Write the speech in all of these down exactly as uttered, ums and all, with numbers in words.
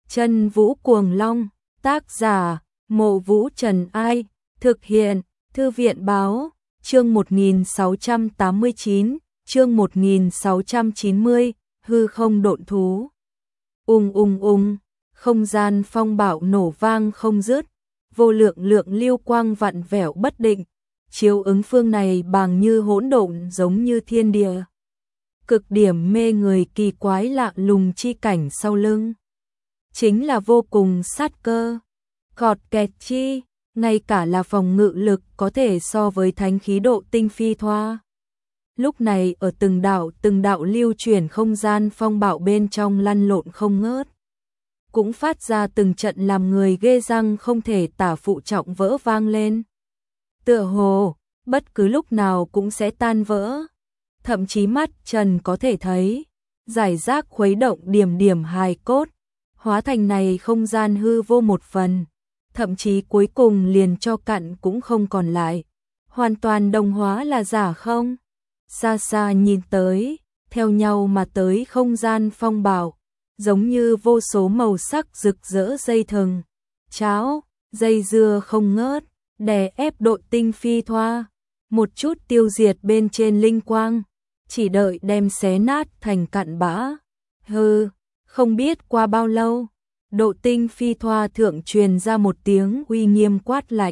Chân Vũ Cuồng Long, tác giả, Mộ Vũ Trần Ai, thực hiện, Thư viện Báo, chương một nghìn sáu trăm tám mươi chín, chương một nghìn sáu trăm chín mươi, hư không độn thú. Ung ung ung, không gian phong bạo nổ vang không dứt, vô lượng lượng lưu quang vặn vẹo bất định, chiếu ứng phương này bằng như hỗn độn giống như thiên địa. Cực điểm mê người kỳ quái lạ lùng chi cảnh sau lưng. Chính là vô cùng sát cơ. Cọt kẹt chi, ngay cả là phòng ngự lực có thể so với thánh khí độ tinh phi thoa. Lúc này ở từng đạo từng đạo lưu chuyển không gian phong bạo bên trong lăn lộn không ngớt. Cũng phát ra từng trận làm người ghê răng không thể tả phụ trọng vỡ vang lên. Tựa hồ, bất cứ lúc nào cũng sẽ tan vỡ. Thậm chí mắt Trần có thể thấy, giải rác khuấy động điểm điểm hài cốt, hóa thành này không gian hư vô một phần, thậm chí cuối cùng liền cho cặn cũng không còn lại, hoàn toàn đồng hóa là giả không. Xa xa nhìn tới, theo nhau mà tới không gian phong bạo, giống như vô số màu sắc rực rỡ dây thừng, cháo, dây dưa không ngớt, đè ép độ tinh phi thoa, một chút tiêu diệt bên trên linh quang, chỉ đợi đem xé nát thành cặn bã. Hừ, không biết qua bao lâu, độ tinh phi thoa thượng truyền ra một tiếng uy nghiêm quát lạnh.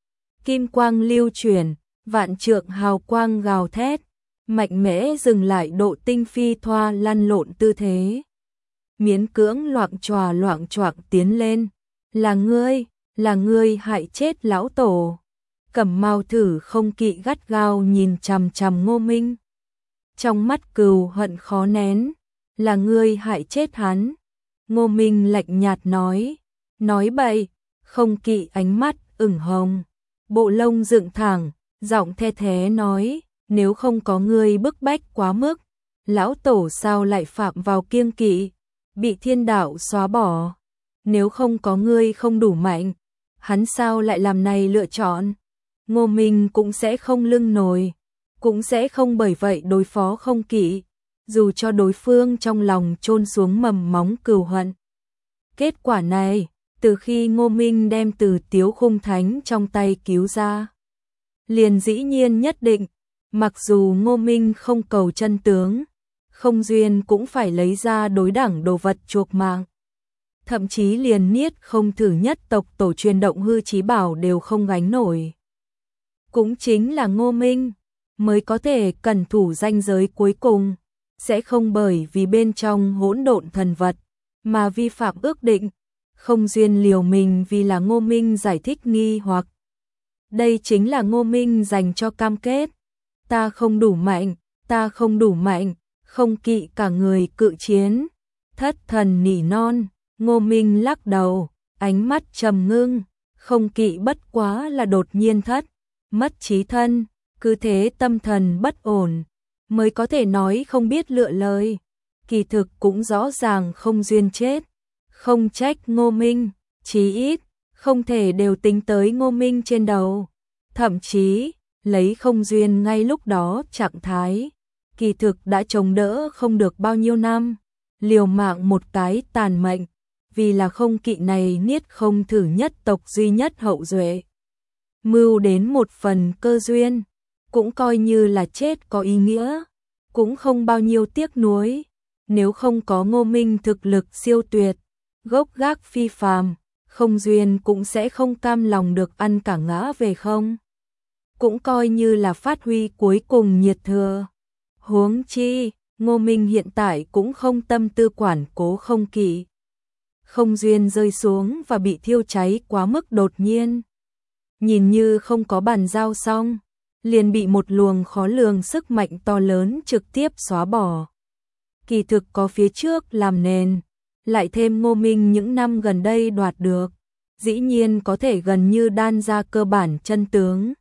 Kim quang lưu chuyển, vạn trượng hào quang gào thét, mạnh mẽ dừng lại độ tinh phi thoa lăn lộn tư thế. Miễn cưỡng loạng choạng loạng choạng tiến lên, là ngươi, là ngươi hại chết lão tổ. Cẩm Mao Thử không kỵ gắt gao nhìn chằm chằm Ngô Minh. Trong mắt cừu hận khó nén, là ngươi hại chết hắn. Ngô Minh lạnh nhạt nói, nói bậy, không kỵ ánh mắt ửng hồng, bộ lông dựng thẳng, giọng the thế nói, nếu không có ngươi bức bách quá mức, lão tổ sao lại phạm vào kiêng kỵ, bị thiên đạo xóa bỏ. Nếu không có ngươi không đủ mạnh, hắn sao lại làm này lựa chọn. Ngô Minh cũng sẽ không lưng nổi, cũng sẽ không bởi vậy đối phó không kỵ, dù cho đối phương trong lòng chôn xuống mầm móng cừu hận. Kết quả này, từ khi Ngô Minh đem Từ Tiếu Khung Thánh trong tay cứu ra, liền dĩ nhiên nhất định, mặc dù Ngô Minh không cầu chân tướng, không duyên cũng phải lấy ra đối đẳng đồ vật chuộc mạng. Thậm chí liền niết không thử nhất tộc tổ truyền động hư chí bảo đều không gánh nổi. Cũng chính là Ngô Minh mới có thể cẩn thủ ranh giới cuối cùng, sẽ không bởi vì bên trong hỗn độn thần vật mà vi phạm ước định, không duyên liều mình vì là Ngô Minh giải thích nghi hoặc. Đây chính là Ngô Minh dành cho cam kết, ta không đủ mạnh, ta không đủ mạnh, không kỵ cả người cự chiến. Thất thần nỉ non, Ngô Minh lắc đầu, ánh mắt trầm ngưng, không kỵ bất quá là đột nhiên thất mất trí thân, cứ thế tâm thần bất ổn, mới có thể nói không biết lựa lời. Kỳ thực cũng rõ ràng không duyên chết, không trách Ngô Minh, chí ít, không thể đều tính tới Ngô Minh trên đầu. Thậm chí, lấy không duyên ngay lúc đó trạng thái, kỳ thực đã chống đỡ không được bao nhiêu năm, liều mạng một cái tàn mệnh, vì là không kỵ này niết không thử nhất tộc duy nhất hậu duệ. Mưu đến một phần cơ duyên, cũng coi như là chết có ý nghĩa, cũng không bao nhiêu tiếc nuối. Nếu không có Ngô Minh thực lực siêu tuyệt, gốc gác phi phàm, không duyên cũng sẽ không cam lòng được ăn cả ngã về không. Cũng coi như là phát huy cuối cùng nhiệt thừa. Huống chi, Ngô Minh hiện tại cũng không tâm tư quản cố không kỵ. Không duyên rơi xuống và bị thiêu cháy quá mức đột nhiên. Nhìn như không có bàn giao xong, liền bị một luồng khó lường sức mạnh to lớn trực tiếp xóa bỏ. Kỳ thực có phía trước làm nền, lại thêm Ngô Minh những năm gần đây đoạt được, dĩ nhiên có thể gần như đan ra cơ bản chân tướng.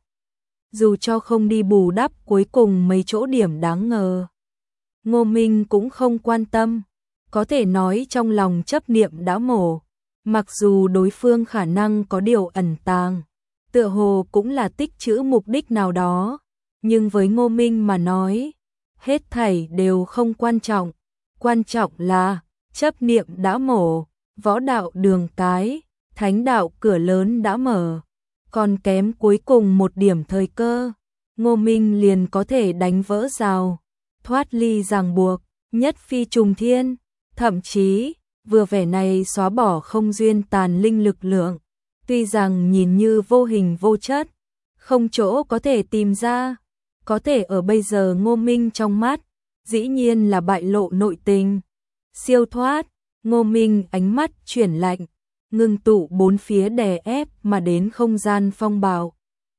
Dù cho không đi bù đắp cuối cùng mấy chỗ điểm đáng ngờ, Ngô Minh cũng không quan tâm, có thể nói trong lòng chấp niệm đã mổ, mặc dù đối phương khả năng có điều ẩn tàng, tựa hồ cũng là tích trữ mục đích nào đó, nhưng với Ngô Minh mà nói, hết thảy đều không quan trọng, quan trọng là chấp niệm đã mổ, võ đạo đường cái, thánh đạo cửa lớn đã mở, còn kém cuối cùng một điểm thời cơ, Ngô Minh liền có thể đánh vỡ rào, thoát ly ràng buộc, nhất phi trùng thiên, thậm chí, vừa vẻ này xóa bỏ không duyên tàn linh lực lượng, tuy rằng nhìn như vô hình vô chất, không chỗ có thể tìm ra, có thể ở bây giờ Ngô Minh trong mắt, dĩ nhiên là bại lộ nội tình. Siêu thoát, Ngô Minh ánh mắt chuyển lạnh, ngưng tụ bốn phía đè ép mà đến không gian phong bạo.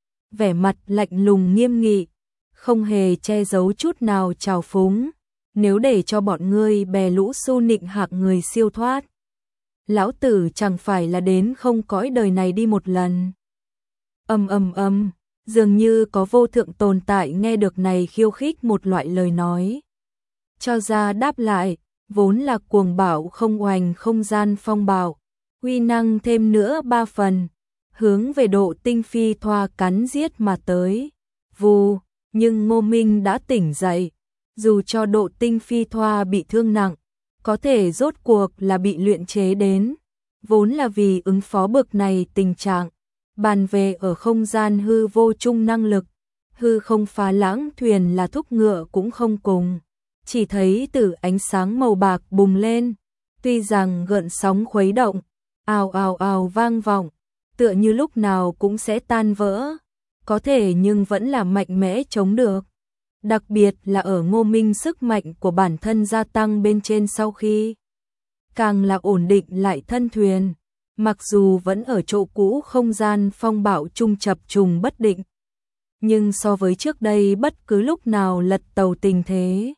Vẻ mặt lạnh lùng nghiêm nghị, không hề che giấu chút nào trào phúng, nếu để cho bọn ngươi bè lũ su nịnh hạc người siêu thoát, lão tử chẳng phải là đến không cõi đời này đi một lần. Ầm ầm ầm, dường như có vô thượng tồn tại nghe được này khiêu khích một loại lời nói. Cho ra đáp lại, vốn là cuồng bạo không oành không gian phong bạo, uy năng thêm nữa ba phần, hướng về độ tinh phi thoa cắn giết mà tới. Vù, nhưng Ngô Minh đã tỉnh dậy, dù cho độ tinh phi thoa bị thương nặng, có thể rốt cuộc là bị luyện chế đến, vốn là vì ứng phó bực này tình trạng. Bàn về ở không gian hư vô chung năng lực, hư không phá lãng thuyền là thúc ngựa cũng không cùng, chỉ thấy từ ánh sáng màu bạc bùng lên, tuy rằng gợn sóng khuấy động, ào ào ào vang vọng, tựa như lúc nào cũng sẽ tan vỡ, có thể nhưng vẫn là mạnh mẽ chống được. Đặc biệt là ở Ngô Minh sức mạnh của bản thân gia tăng bên trên sau khi, càng là ổn định lại thân thuyền. Mặc dù vẫn ở chỗ cũ không gian phong bạo chung chập trùng bất định, nhưng so với trước đây bất cứ lúc nào lật tàu tình thế,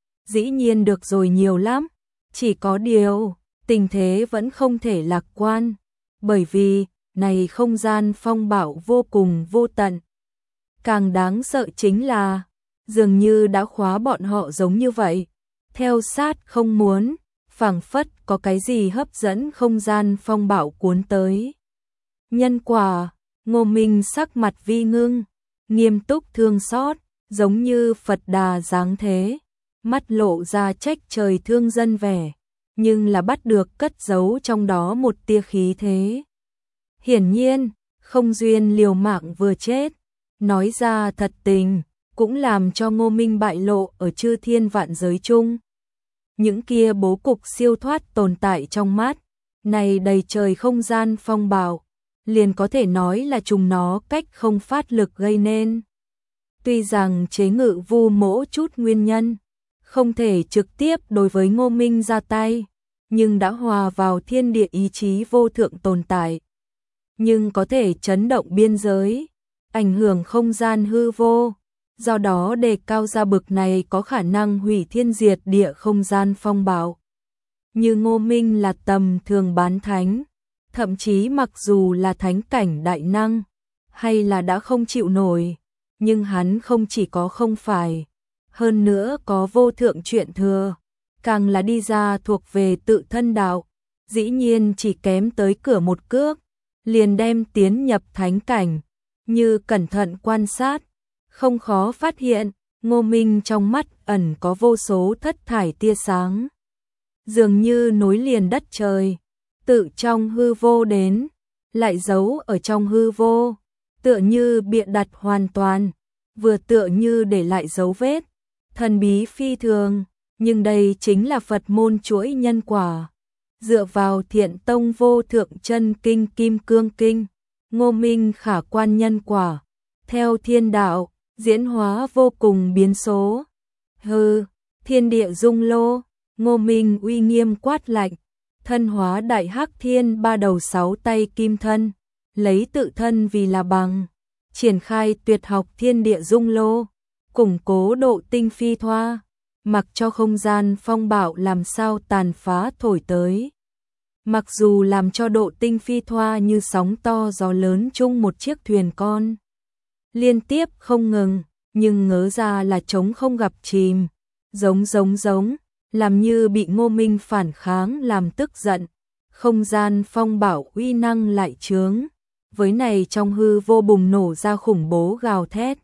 dĩ nhiên được rồi nhiều lắm, chỉ có điều, tình thế vẫn không thể lạc quan, bởi vì, này không gian phong bạo vô cùng vô tận. Càng đáng sợ chính là, dường như đã khóa bọn họ giống như vậy, theo sát không muốn, phảng phất có cái gì hấp dẫn không gian phong bạo cuốn tới. Nhân quả, Ngô Minh sắc mặt vi ngưng, nghiêm túc thương xót, giống như Phật Đà dáng thế, mắt lộ ra trách trời thương dân vẻ, nhưng là bắt được cất giấu trong đó một tia khí thế. Hiển nhiên, không duyên liều mạng vừa chết, nói ra thật tình, cũng làm cho Ngô Minh bại lộ ở chư thiên vạn giới chung. Những kia bố cục siêu thoát tồn tại trong mắt, này đầy trời không gian phong bạo, liền có thể nói là chúng nó cách không phát lực gây nên. Tuy rằng chế ngự vu mỗ chút nguyên nhân, không thể trực tiếp đối với Ngô Minh ra tay, nhưng đã hòa vào thiên địa ý chí vô thượng tồn tại. Nhưng có thể chấn động biên giới, ảnh hưởng không gian hư vô. Do đó đề cao ra bực này có khả năng hủy thiên diệt địa không gian phong bạo. Như Ngô Minh là tầm thường bán thánh, thậm chí mặc dù là thánh cảnh đại năng, hay là đã không chịu nổi, nhưng hắn không chỉ có không phải, hơn nữa có vô thượng chuyện thừa, càng là đi ra thuộc về tự thân đạo, dĩ nhiên chỉ kém tới cửa một cước, liền đem tiến nhập thánh cảnh, như cẩn thận quan sát. Không khó phát hiện, Ngô Minh trong mắt ẩn có vô số thất thải tia sáng. Dường như nối liền đất trời, tự trong hư vô đến, lại giấu ở trong hư vô, tựa như bịa đặt hoàn toàn, vừa tựa như để lại dấu vết, thần bí phi thường, nhưng đây chính là Phật môn chuỗi nhân quả. Dựa vào Thiện Tông vô thượng chân kinh Kim Cương Kinh, Ngô Minh khả quan nhân quả, theo thiên đạo, diễn hóa vô cùng biến số. Hừ, thiên địa dung lô, Ngô Minh uy nghiêm quát lạnh, thân hóa đại hắc thiên ba đầu sáu tay kim thân, lấy tự thân vì là bằng, triển khai tuyệt học thiên địa dung lô, củng cố độ tinh phi thoa, mặc cho không gian phong bạo làm sao tàn phá thổi tới. Mặc dù làm cho độ tinh phi thoa như sóng to gió lớn chung một chiếc thuyền con, liên tiếp không ngừng, nhưng ngớ ra là trống không gặp chìm, giống giống giống, làm như bị Ngô Minh phản kháng làm tức giận, không gian phong bạo uy năng lại chướng, với này trong hư vô bùng nổ ra khủng bố gào thét.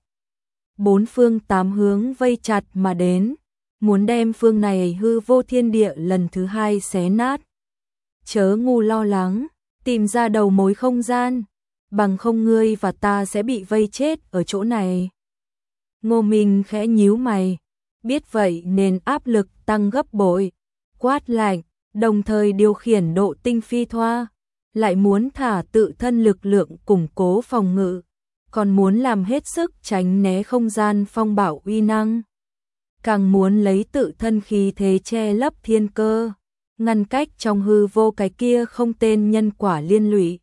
Bốn phương tám hướng vây chặt mà đến, muốn đem phương này hư vô thiên địa lần thứ hai xé nát. chớ ngu lo lắng, tìm ra đầu mối không gian, bằng không ngươi và ta sẽ bị vây chết ở chỗ này. Ngô Minh khẽ nhíu mày, biết vậy nên áp lực tăng gấp bội, quát lạnh, đồng thời điều khiển độ tinh phi thoa, lại muốn thả tự thân lực lượng củng cố phòng ngự, còn muốn làm hết sức tránh né không gian phong bạo uy năng, càng muốn lấy tự thân khí thế che lấp thiên cơ, ngăn cách trong hư vô cái kia không tên nhân quả liên lụy.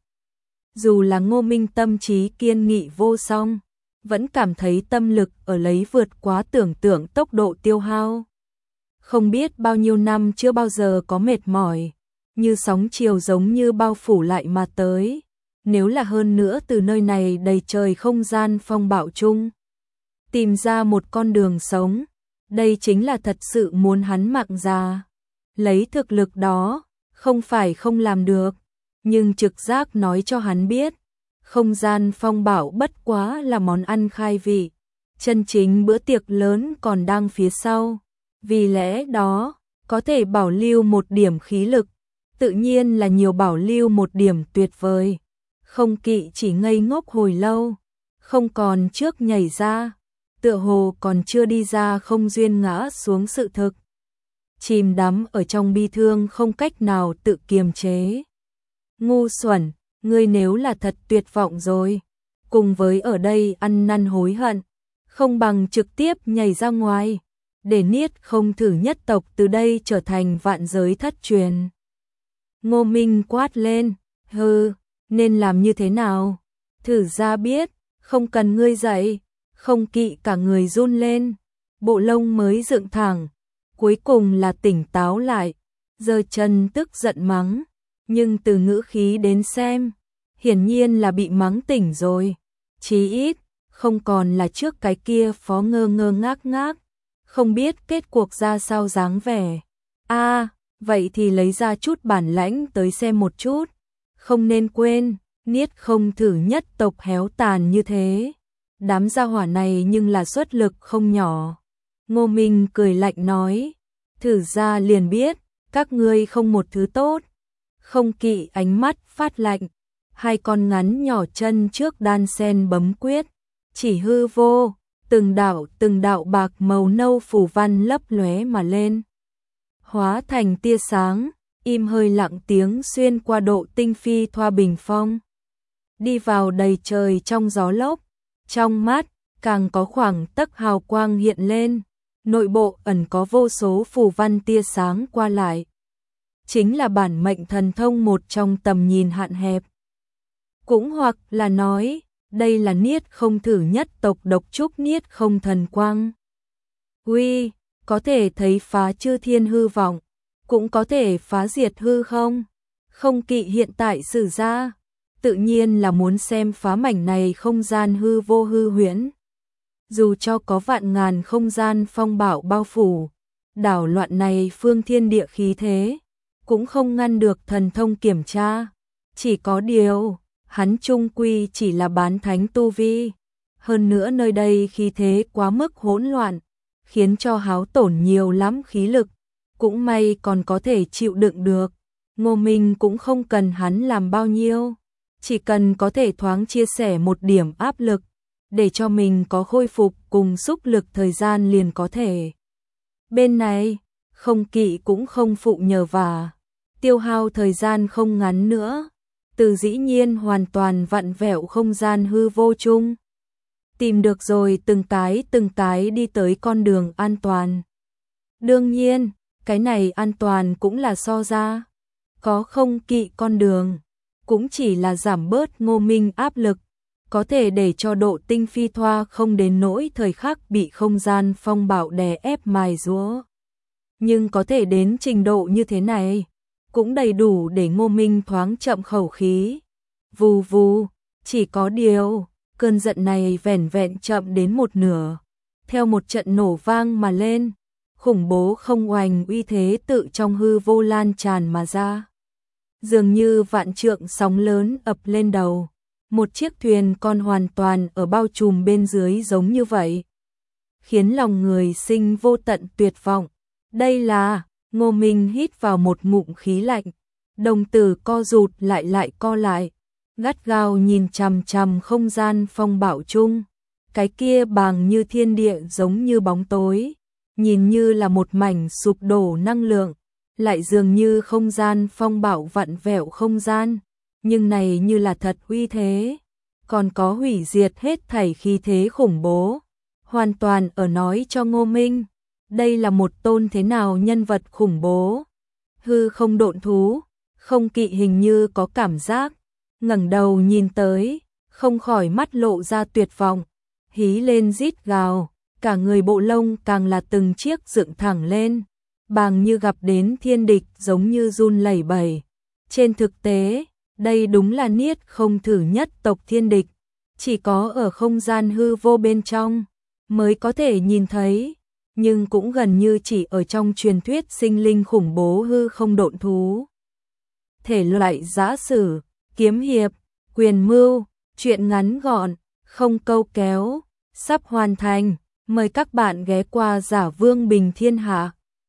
Dù là Ngô Minh tâm trí kiên nghị vô song, vẫn cảm thấy tâm lực ở lấy vượt quá tưởng tượng tốc độ tiêu hao. Không biết bao nhiêu năm chưa bao giờ có mệt mỏi, như sóng chiều giống như bao phủ lại mà tới. Nếu là hơn nữa từ nơi này đầy trời không gian phong bạo chung, tìm ra một con đường sống, đây chính là thật sự muốn hắn mạng già. Lấy thực lực đó, không phải không làm được, nhưng trực giác nói cho hắn biết, không gian phong bạo bất quá là món ăn khai vị, chân chính bữa tiệc lớn còn đang phía sau. Vì lẽ đó, có thể bảo lưu một điểm khí lực, tự nhiên là nhiều bảo lưu một điểm tuyệt vời. Không Kỵ chỉ ngây ngốc hồi lâu, không còn trước nhảy ra, tựa hồ còn chưa đi ra không duyên ngã xuống sự thực. Chìm đắm ở trong bi thương không cách nào tự kiềm chế. Ngu xuẩn, ngươi nếu là thật tuyệt vọng rồi, cùng với ở đây ăn năn hối hận, không bằng trực tiếp nhảy ra ngoài, để Niết Không thử nhất tộc từ đây trở thành vạn giới thất truyền. Ngô Minh quát lên, hừ, nên làm như thế nào? Thử ra biết, không cần ngươi dạy. Không Kỵ cả người run lên, bộ lông mới dựng thẳng, cuối cùng là tỉnh táo lại, giơ chân tức giận mắng, nhưng từ ngữ khí đến xem, hiển nhiên là bị mắng tỉnh rồi, chí ít, không còn là trước cái kia phó ngơ ngơ ngác ngác, không biết kết cuộc ra sao dáng vẻ. A, à, vậy thì lấy ra chút bản lãnh tới xem một chút, không nên quên, Niết Không thử nhất tộc héo tàn như thế. Đám gia hỏa này nhưng là xuất lực không nhỏ. Ngô Minh cười lạnh nói, thử ra liền biết, các ngươi không một thứ tốt. Không Kỵ ánh mắt phát lạnh, hai con ngắn nhỏ chân trước đan sen bấm quyết, chỉ hư vô, từng đạo từng đạo bạc màu nâu phủ văn lấp lóe mà lên. Hóa thành tia sáng, im hơi lặng tiếng xuyên qua độ tinh phi thoa bình phong. Đi vào đầy trời trong gió lốc. Trong mắt, càng có khoảng tấc hào quang hiện lên, nội bộ ẩn có vô số phù văn tia sáng qua lại. Chính là bản mệnh thần thông một trong tầm nhìn hạn hẹp. Cũng hoặc là nói, đây là Niết Không thử nhất tộc độc trúc Niết Không thần quang. Uy, có thể thấy phá chư thiên hư vọng, cũng có thể phá diệt hư không. Không Kỵ hiện tại sử ra, tự nhiên là muốn xem phá mảnh này không gian hư vô hư huyễn. Dù cho có vạn ngàn không gian phong bạo bao phủ, đảo loạn này phương thiên địa khí thế, cũng không ngăn được thần thông kiểm tra. Chỉ có điều, hắn chung quy chỉ là bán thánh tu vi. Hơn nữa nơi đây khí thế quá mức hỗn loạn, khiến cho háo tổn nhiều lắm khí lực. Cũng may còn có thể chịu đựng được. Ngô Minh cũng không cần hắn làm bao nhiêu. Chỉ cần có thể thoáng chia sẻ một điểm áp lực, để cho mình có khôi phục cùng xúc lực thời gian liền có thể. Bên này, Không Kỵ cũng không phụ nhờ vả, tiêu hao thời gian không ngắn nữa, từ dĩ nhiên hoàn toàn vặn vẹo không gian hư vô chung. Tìm được rồi từng cái từng cái đi tới con đường an toàn. Đương nhiên, cái này an toàn cũng là so ra, có Không Kỵ con đường. Cũng chỉ là giảm bớt Ngô Minh áp lực, có thể để cho độ tinh phi thoa không đến nỗi thời khắc bị không gian phong bạo đè ép mài giũa. Nhưng có thể đến trình độ như thế này, cũng đầy đủ để Ngô Minh thoáng chậm khẩu khí. Vù vù, chỉ có điều, cơn giận này vẻn vẹn chậm đến một nửa, theo một trận nổ vang mà lên, khủng bố không oanh uy thế tự trong hư vô lan tràn mà ra. Dường như vạn trượng sóng lớn ập lên đầu, một chiếc thuyền con hoàn toàn ở bao trùm bên dưới giống như vậy, khiến lòng người sinh vô tận tuyệt vọng. Đây là, Ngô Minh hít vào một ngụm khí lạnh, đồng tử co rụt lại lại co lại, gắt gao nhìn chằm chằm không gian phong bạo chung. Cái kia bàng như thiên địa giống như bóng tối, nhìn như là một mảnh sụp đổ năng lượng, lại dường như không gian phong bạo vặn vẹo không gian, nhưng này như là thật uy thế, còn có hủy diệt hết thảy khí thế khủng bố, hoàn toàn ở nói cho Ngô Minh, đây là một tôn thế nào nhân vật khủng bố. Hư không độn thú, không kỵ hình như có cảm giác, ngẩng đầu nhìn tới, không khỏi mắt lộ ra tuyệt vọng, hí lên rít gào, cả người bộ lông càng là từng chiếc dựng thẳng lên, bàng như gặp đến thiên địch giống như run lẩy bẩy. Trên thực tế, đây đúng là niết không thử nhất tộc thiên địch, chỉ có ở không gian hư vô bên trong mới có thể nhìn thấy, nhưng cũng gần như chỉ ở trong truyền thuyết sinh linh khủng bố hư không độn thú. Thể loại giã sử, kiếm hiệp, quyền mưu, truyện ngắn gọn, không câu kéo, sắp hoàn thành, mời các bạn ghé qua Giả Vương Bình Thiên Hạ.